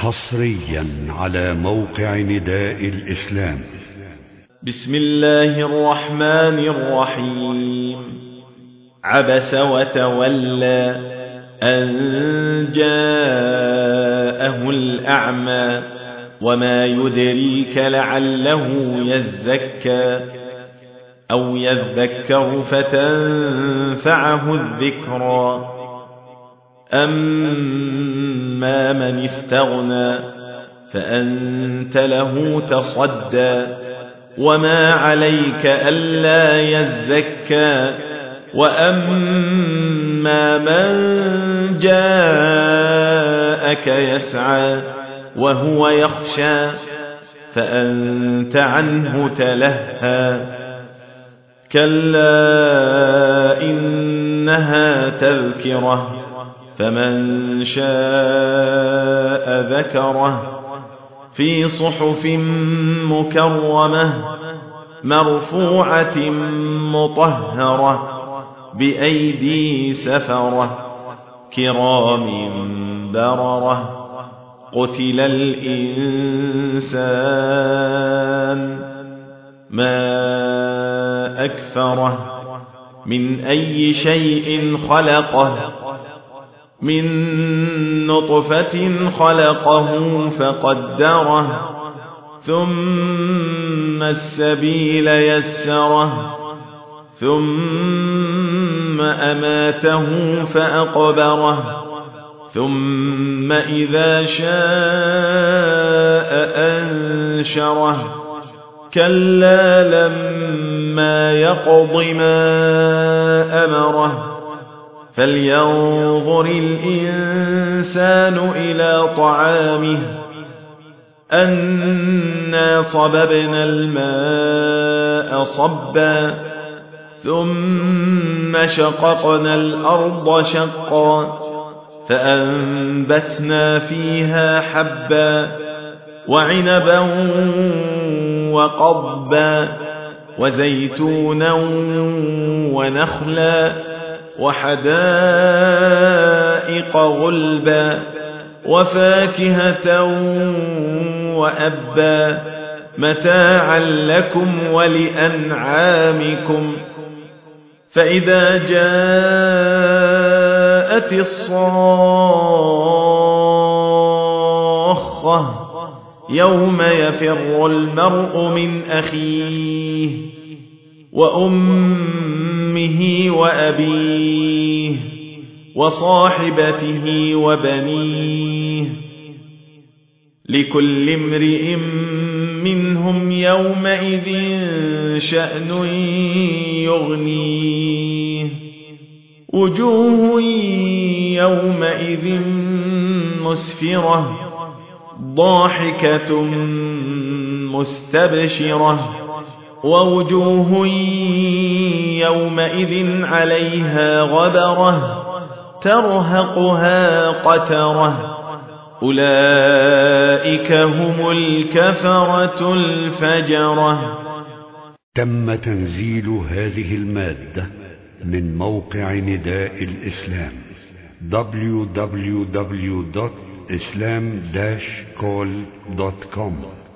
حصريا على موقع نداء الإسلام. بسم الله الرحمن الرحيم. عبس وتولى أن جاءه الأعمى وما يدريك لعله يزكى أو يذكر فتنفعه الذكرى. أما من استغنى فأنت له تصدى وما عليك ألا يزكى. وأما من جاءك يسعى وهو يخشى فأنت عنه تلهى. كلا إنها تذكرة فمن شاء ذكره في صحف مكرمة مرفوعة مطهرة بأيدي سفرة كرام بررة. قتل الإنسان ما أكفره من أي شيء خلقه من نطفة خلقه فقدره ثم السبيل يسره ثم أماته فأقبره ثم إذا شاء أنشره. كلا لما يقض ما أمره فلينظر الإنسان إلى طعامه أنا صببنا الماء صبا ثم شققنا الأرض شقا فأنبتنا فيها حبا وعنبا وقضبا وزيتونا ونخلا وحدائق غلبا وفاكهة وأبا متاعا لكم ولأنعامكم. فإذا جاءت الصاخة يوم يفر المرء من أخيه وأمه وأبيه وصاحبته وبنيه لكل امرئ منهم يومئذ شأن يغنيه. وجوه يومئذ مسفرة ضاحكة مستبشرة ووجوه يومئذ عليها غبرة ترهقها قترة. أولئك هم الكفرة الفجرة. تم تنزيل هذه المادة من موقع نداء الإسلام www.islam-call.com